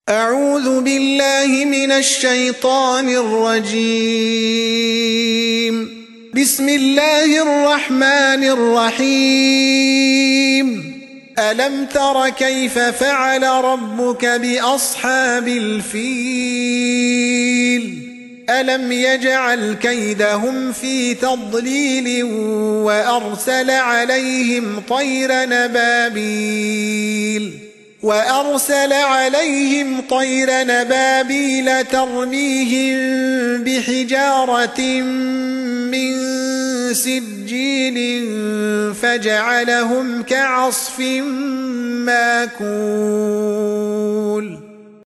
أعوذ بالله من الشيطان الرجيم. بسم الله الرحمن الرحيم. ألم تر كيف فعل ربك بأصحاب الفيل ألم يجعل كيدهم في تضليل وأرسل عليهم طير نبابيل ترميهم بحجارة من سجيل فجعلهم كعصف ماكول.